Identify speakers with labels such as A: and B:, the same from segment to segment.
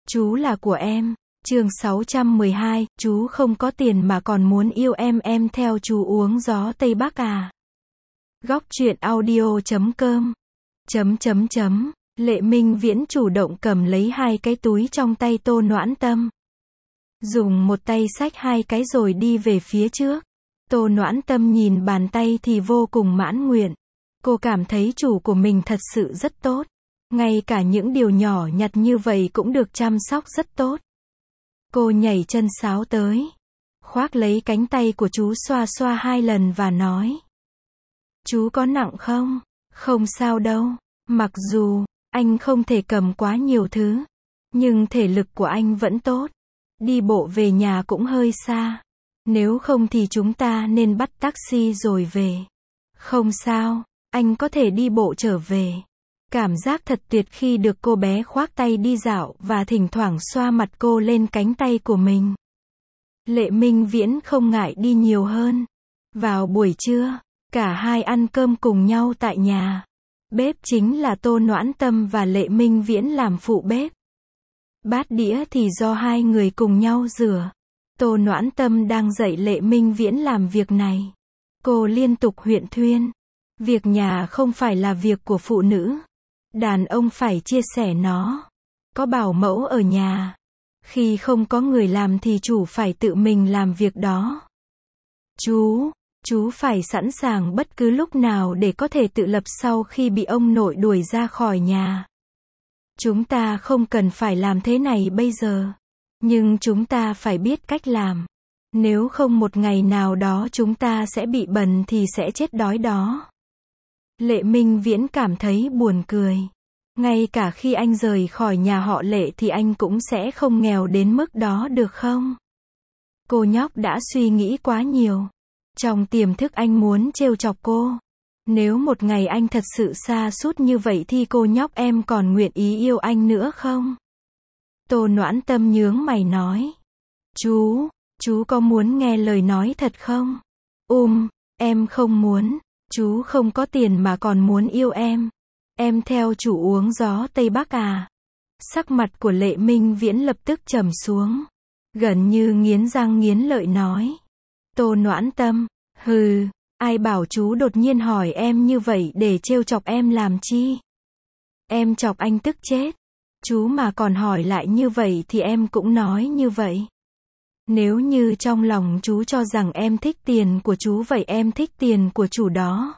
A: Chú là của em. Chương 612, chú không có tiền mà còn muốn yêu em theo chú uống gió Tây Bắc à? Góc truyện audio.com. Lệ Minh Viễn chủ động cầm lấy hai cái túi trong tay Tô Noãn Tâm. Dùng một tay xách hai cái rồi đi về phía trước. Tô Noãn Tâm nhìn bàn tay thì vô cùng mãn nguyện. Cô cảm thấy chủ của mình thật sự rất tốt. Ngay cả những điều nhỏ nhặt như vậy cũng được chăm sóc rất tốt. Cô nhảy chân sáo tới. Khoác lấy cánh tay của chú xoa xoa hai lần và nói. Chú có nặng không? Không sao đâu. Mặc dù anh không thể cầm quá nhiều thứ, nhưng thể lực của anh vẫn tốt. Đi bộ về nhà cũng hơi xa. Nếu không thì chúng ta nên bắt taxi rồi về. Không sao, anh có thể đi bộ trở về. Cảm giác thật tuyệt khi được cô bé khoác tay đi dạo và thỉnh thoảng xoa mặt cô lên cánh tay của mình. Lệ Minh Viễn không ngại đi nhiều hơn. Vào buổi trưa, cả hai ăn cơm cùng nhau tại nhà. Bếp chính là Tô Noãn Tâm và Lệ Minh Viễn làm phụ bếp. Bát đĩa thì do hai người cùng nhau rửa. Tô Noãn Tâm đang dạy Lệ Minh Viễn làm việc này. Cô liên tục huyễn thuyên. Việc nhà không phải là việc của phụ nữ. Đàn ông phải chia sẻ nó. Có bảo mẫu ở nhà. Khi không có người làm thì chủ phải tự mình làm việc đó. Chú phải sẵn sàng bất cứ lúc nào để có thể tự lập sau khi bị ông nội đuổi ra khỏi nhà. Chúng ta không cần phải làm thế này bây giờ. Nhưng chúng ta phải biết cách làm. Nếu không một ngày nào đó chúng ta sẽ bị bần thì sẽ chết đói đó. Lệ Minh Viễn cảm thấy buồn cười. Ngay cả khi anh rời khỏi nhà họ Lệ thì anh cũng sẽ không nghèo đến mức đó được không? Cô nhóc đã suy nghĩ quá nhiều. Trong tiềm thức anh muốn trêu chọc cô. Nếu một ngày anh thật sự sa sút như vậy thì cô nhóc em còn nguyện ý yêu anh nữa không? Tô Noãn Tâm nhướng mày nói. Chú có muốn nghe lời nói thật không? Em không muốn. Chú không có tiền mà còn muốn yêu em. Em theo chủ uống gió Tây Bắc à? Sắc mặt của Lệ Minh Viễn lập tức trầm xuống. Gần như nghiến răng nghiến lợi nói. Tô Noãn Tâm, ai bảo chú đột nhiên hỏi em như vậy để trêu chọc em làm chi? Em chọc anh tức chết. Chú mà còn hỏi lại như vậy thì em cũng nói như vậy. Nếu như trong lòng chú cho rằng em thích tiền của chú vậy em thích tiền của chủ đó.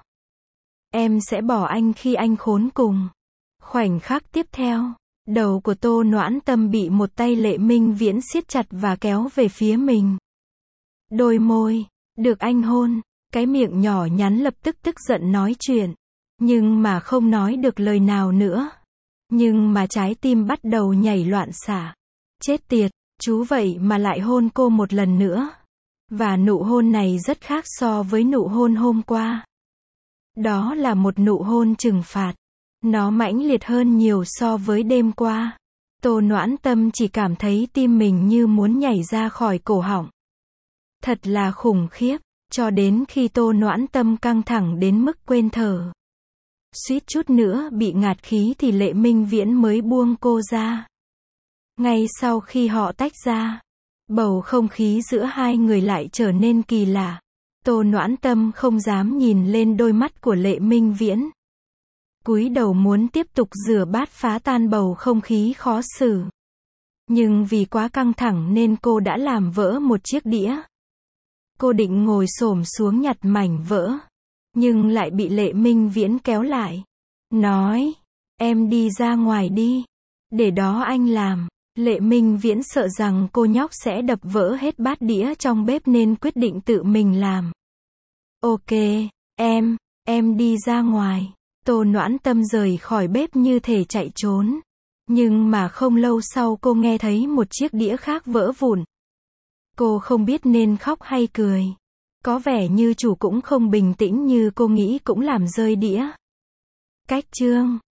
A: Em sẽ bỏ anh khi anh khốn cùng. Khoảnh khắc tiếp theo, đầu của Tô Noãn Tâm bị một tay Lệ Minh Viễn siết chặt và kéo về phía mình. Đôi môi, được anh hôn, cái miệng nhỏ nhắn lập tức tức giận nói chuyện. Nhưng mà không nói được lời nào nữa. Nhưng mà trái tim bắt đầu nhảy loạn xạ. Chết tiệt, chú vậy mà lại hôn cô một lần nữa. Và nụ hôn này rất khác so với nụ hôn hôm qua. Đó là một nụ hôn trừng phạt. Nó mãnh liệt hơn nhiều so với đêm qua. Tô Noãn Tâm chỉ cảm thấy tim mình như muốn nhảy ra khỏi cổ họng. Thật là khủng khiếp, cho đến khi Tô Noãn Tâm căng thẳng đến mức quên thở. Suýt chút nữa bị ngạt khí thì Lệ Minh Viễn mới buông cô ra. Ngay sau khi họ tách ra, bầu không khí giữa hai người lại trở nên kỳ lạ. Tô Noãn Tâm không dám nhìn lên đôi mắt của Lệ Minh Viễn. Cúi đầu muốn tiếp tục rửa bát phá tan bầu không khí khó xử. Nhưng vì quá căng thẳng nên cô đã làm vỡ một chiếc đĩa. Cô định ngồi xổm xuống nhặt mảnh vỡ. Nhưng lại bị Lệ Minh Viễn kéo lại. Nói, em đi ra ngoài đi. Để đó anh làm. Lệ Minh Viễn sợ rằng cô nhóc sẽ đập vỡ hết bát đĩa trong bếp nên quyết định tự mình làm. Ok, em đi ra ngoài. Tô Noãn Tâm rời khỏi bếp như thể chạy trốn. Nhưng mà không lâu sau cô nghe thấy một chiếc đĩa khác vỡ vụn. Cô không biết nên khóc hay cười. Có vẻ như chủ cũng không bình tĩnh như cô nghĩ cũng làm rơi đĩa. Cách chương